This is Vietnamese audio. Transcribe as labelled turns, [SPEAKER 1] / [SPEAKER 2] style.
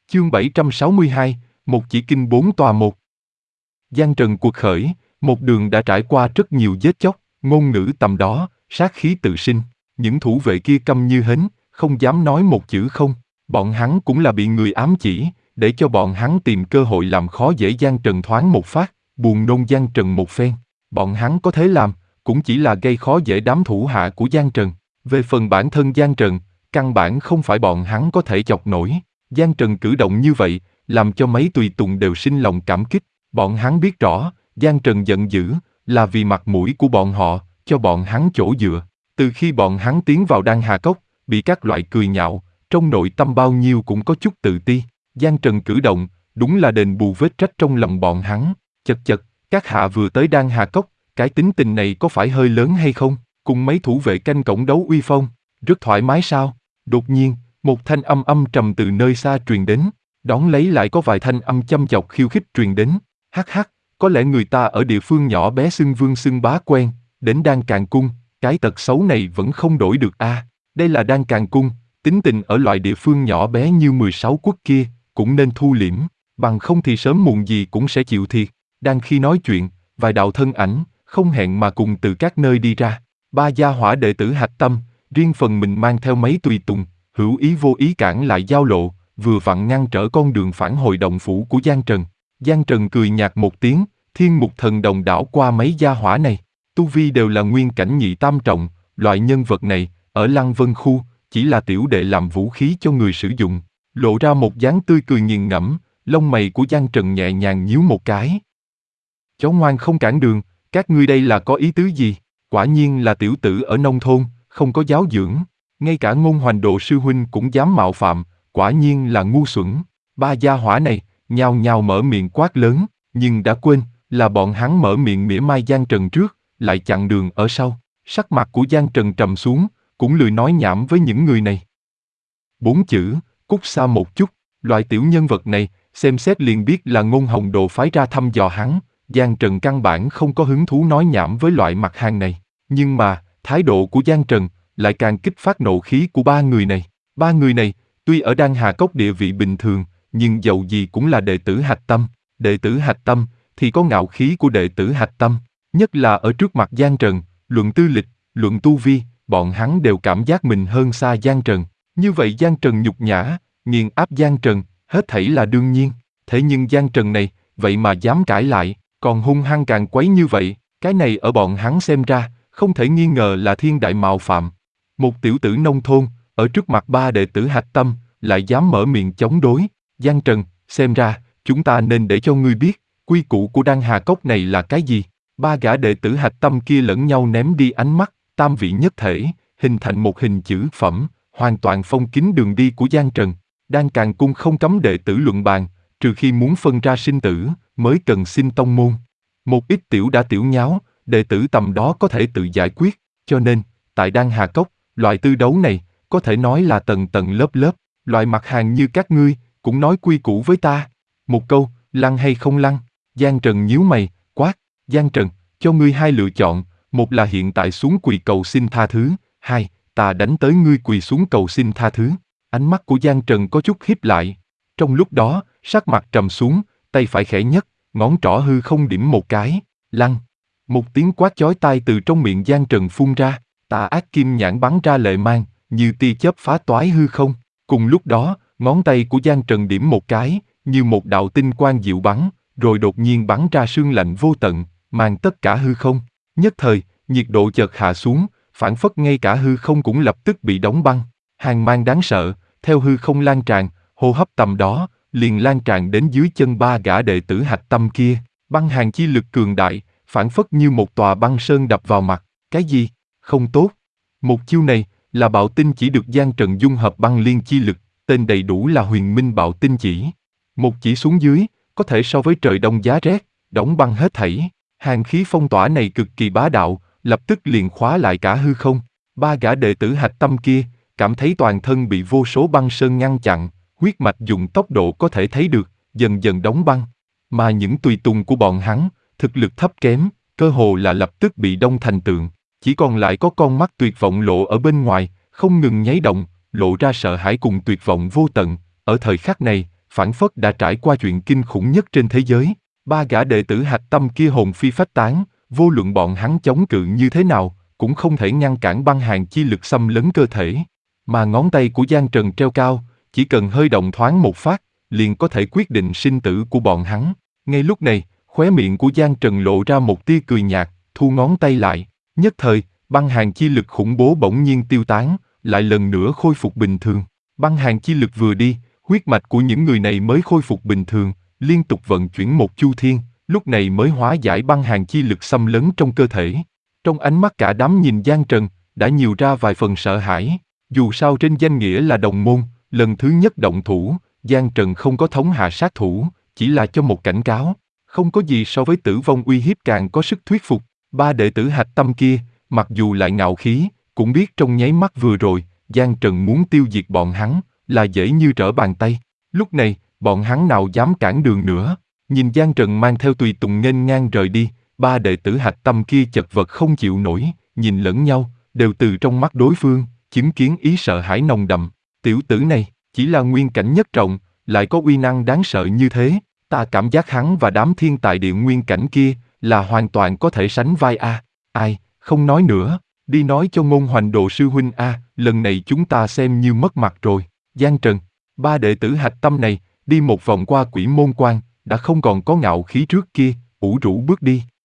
[SPEAKER 1] Chương 762, một chỉ kinh bốn tòa một. Giang Trần cuộc khởi, một đường đã trải qua rất nhiều giết chóc, ngôn ngữ tầm đó, sát khí tự sinh. Những thủ vệ kia câm như hến, không dám nói một chữ không. Bọn hắn cũng là bị người ám chỉ, để cho bọn hắn tìm cơ hội làm khó dễ Giang Trần thoáng một phát, buồn nôn Giang Trần một phen. Bọn hắn có thế làm, cũng chỉ là gây khó dễ đám thủ hạ của Giang Trần. Về phần bản thân Giang Trần, căn bản không phải bọn hắn có thể chọc nổi. Giang Trần cử động như vậy, làm cho mấy tùy tùng đều sinh lòng cảm kích. Bọn hắn biết rõ, Giang Trần giận dữ, là vì mặt mũi của bọn họ, cho bọn hắn chỗ dựa. Từ khi bọn hắn tiến vào Đan Hà Cốc, bị các loại cười nhạo, trong nội tâm bao nhiêu cũng có chút tự ti. Giang Trần cử động, đúng là đền bù vết trách trong lòng bọn hắn. Chật chật, các hạ vừa tới Đan Hà Cốc, cái tính tình này có phải hơi lớn hay không? Cùng mấy thủ vệ canh cổng đấu uy phong, rất thoải mái sao? Đột nhiên, một thanh âm âm trầm từ nơi xa truyền đến, đón lấy lại có vài thanh âm châm chọc khiêu khích truyền đến. Hắc hắc, có lẽ người ta ở địa phương nhỏ bé xưng vương xưng bá quen, đến Đan Càn Cung, cái tật xấu này vẫn không đổi được a. Đây là Đan Càn Cung, tính tình ở loại địa phương nhỏ bé như 16 quốc kia, cũng nên thu liễm, bằng không thì sớm muộn gì cũng sẽ chịu thiệt. Đang khi nói chuyện, vài đạo thân ảnh, không hẹn mà cùng từ các nơi đi ra. Ba gia hỏa đệ tử Hạch Tâm, riêng phần mình mang theo mấy tùy tùng, hữu ý vô ý cản lại giao lộ, vừa vặn ngăn trở con đường phản hồi động phủ của Giang Trần. Giang Trần cười nhạt một tiếng, thiên mục thần đồng đảo qua mấy gia hỏa này. Tu vi đều là nguyên cảnh nhị tam trọng, loại nhân vật này, ở Lăng Vân Khu, chỉ là tiểu đệ làm vũ khí cho người sử dụng. Lộ ra một dáng tươi cười nghiền ngẫm, lông mày của Giang Trần nhẹ nhàng nhíu một cái. Chó ngoan không cản đường, các ngươi đây là có ý tứ gì? Quả nhiên là tiểu tử ở nông thôn, không có giáo dưỡng. Ngay cả Ngôn Hoành Độ sư huynh cũng dám mạo phạm, quả nhiên là ngu xuẩn. Ba gia hỏa này, nhao nhao mở miệng quát lớn, nhưng đã quên, là bọn hắn mở miệng mỉa mai Giang Trần trước, lại chặn đường ở sau. Sắc mặt của Giang Trần trầm xuống, cũng lười nói nhảm với những người này. 4 chữ, cút xa một chút, loại tiểu nhân vật này, xem xét liền biết là Ngôn Hồng Độ phái ra thăm dò hắn. Giang Trần căn bản không có hứng thú nói nhảm với loại mặt hàng này. Nhưng mà, thái độ của Giang Trần lại càng kích phát nộ khí của ba người này. Ba người này, tuy ở Đan Hà Cốc địa vị bình thường, nhưng dầu gì cũng là đệ tử Hạch Tâm. Đệ tử Hạch Tâm thì có ngạo khí của đệ tử Hạch Tâm. Nhất là ở trước mặt Giang Trần, luận tư lịch, luận tu vi, bọn hắn đều cảm giác mình hơn xa Giang Trần. Như vậy Giang Trần nhục nhã, nghiền áp Giang Trần, hết thảy là đương nhiên. Thế nhưng Giang Trần này, vậy mà dám cãi lại, còn hung hăng càng quấy như vậy, cái này ở bọn hắn xem ra, không thể nghi ngờ là thiên đại mạo phạm. Một tiểu tử nông thôn, ở trước mặt ba đệ tử Hạch Tâm, lại dám mở miệng chống đối. Giang Trần, xem ra, chúng ta nên để cho ngươi biết, quy củ của Đan Hà Cốc này là cái gì. Ba gã đệ tử Hạch Tâm kia lẫn nhau ném đi ánh mắt, tam vị nhất thể, hình thành một hình chữ phẩm, hoàn toàn phong kín đường đi của Giang Trần. Đan Càn Cung không cấm đệ tử luận bàn, trừ khi muốn phân ra sinh tử, mới cần xin tông môn. Một ít tiểu đã tiểu nháo, đệ tử tầm đó có thể tự giải quyết, cho nên, tại Đan Hà Cốc, loại tư đấu này, có thể nói là tầng tầng lớp lớp, loại mặt hàng như các ngươi, cũng nói quy củ với ta. Một câu, lăn hay không lăn? Giang Trần nhíu mày, quát, Giang Trần, cho ngươi hai lựa chọn, một là hiện tại xuống quỳ cầu xin tha thứ, hai, ta đánh tới ngươi quỳ xuống cầu xin tha thứ. Ánh mắt của Giang Trần có chút híp lại. Trong lúc đó, sắc mặt trầm xuống, tay phải khẽ nhấc, ngón trỏ hư không điểm một cái, lăn. Một tiếng quát chói tai từ trong miệng Giang Trần phun ra, tà ác kim nhãn bắn ra lệ mang, như tia chớp phá toái hư không. Cùng lúc đó, ngón tay của Giang Trần điểm một cái, như một đạo tinh quang dịu bắn, rồi đột nhiên bắn ra sương lạnh vô tận, mang tất cả hư không. Nhất thời, nhiệt độ chợt hạ xuống, phảng phất ngay cả hư không cũng lập tức bị đóng băng. Hàn mang đáng sợ, theo hư không lan tràn, hô hấp tầm đó, liền lan tràn đến dưới chân ba gã đệ tử Hạch Tâm kia. Băng hàn chi lực cường đại, phảng phất như một tòa băng sơn đập vào mặt. Cái gì? Không tốt. Một chiêu này, là bạo tinh chỉ được Giang Trần dung hợp băng liên chi lực, tên đầy đủ là Huyền Minh Bạo Tinh Chỉ. Một chỉ xuống dưới, có thể so với trời đông giá rét, đóng băng hết thảy. Hàn khí phong tỏa này cực kỳ bá đạo, lập tức liền khóa lại cả hư không. Ba gã đệ tử Hạch Tâm kia, cảm thấy toàn thân bị vô số băng sơn ngăn chặn, huyết mạch dùng tốc độ có thể thấy được, dần dần đóng băng. Mà những tùy tùng của bọn hắn, thực lực thấp kém, cơ hồ là lập tức bị đông thành tượng. Chỉ còn lại có con mắt tuyệt vọng lộ ở bên ngoài, không ngừng nháy động, lộ ra sợ hãi cùng tuyệt vọng vô tận. Ở thời khắc này, phảng phất đã trải qua chuyện kinh khủng nhất trên thế giới. Ba gã đệ tử hạch tâm kia hồn phi phách tán, vô luận bọn hắn chống cự như thế nào, cũng không thể ngăn cản băng hàn chi lực xâm lấn cơ thể. Mà ngón tay của Giang Trần treo cao, chỉ cần hơi động thoáng một phát, liền có thể quyết định sinh tử của bọn hắn. Ngay lúc này, khóe miệng của Giang Trần lộ ra một tia cười nhạt, thu ngón tay lại. Nhất thời, băng hàn chi lực khủng bố bỗng nhiên tiêu tán, lại lần nữa khôi phục bình thường. Băng hàn chi lực vừa đi, huyết mạch của những người này mới khôi phục bình thường, liên tục vận chuyển một chu thiên, lúc này mới hóa giải băng hàn chi lực xâm lấn trong cơ thể. Trong ánh mắt cả đám nhìn Giang Trần, đã nhiều ra vài phần sợ hãi. Dù sao trên danh nghĩa là đồng môn, lần thứ nhất động thủ, Giang Trần không có thống hạ sát thủ, chỉ là cho một cảnh cáo. Không có gì so với tử vong uy hiếp càng có sức thuyết phục. Ba đệ tử hạch tâm kia, mặc dù lại ngạo khí, cũng biết trong nháy mắt vừa rồi, Giang Trần muốn tiêu diệt bọn hắn, là dễ như trở bàn tay. Lúc này, bọn hắn nào dám cản đường nữa. Nhìn Giang Trần mang theo tùy tùng nghênh ngang rời đi, ba đệ tử hạch tâm kia chật vật không chịu nổi, nhìn lẫn nhau, đều từ trong mắt đối phương, chứng kiến ý sợ hãi nồng đậm. Tiểu tử này, chỉ là nguyên cảnh nhất trọng, lại có uy năng đáng sợ như thế. Ta cảm giác hắn và đám thiên tài địa nguyên cảnh kia, là hoàn toàn có thể sánh vai a. Ai, không nói nữa, đi nói cho Ngôn Hoành Độ sư huynh a, lần này chúng ta xem như mất mặt rồi. Giang Trần, ba đệ tử hạch tâm này, đi một vòng qua Quỷ Môn Quan, đã không còn có ngạo khí trước kia, ủ rũ bước đi.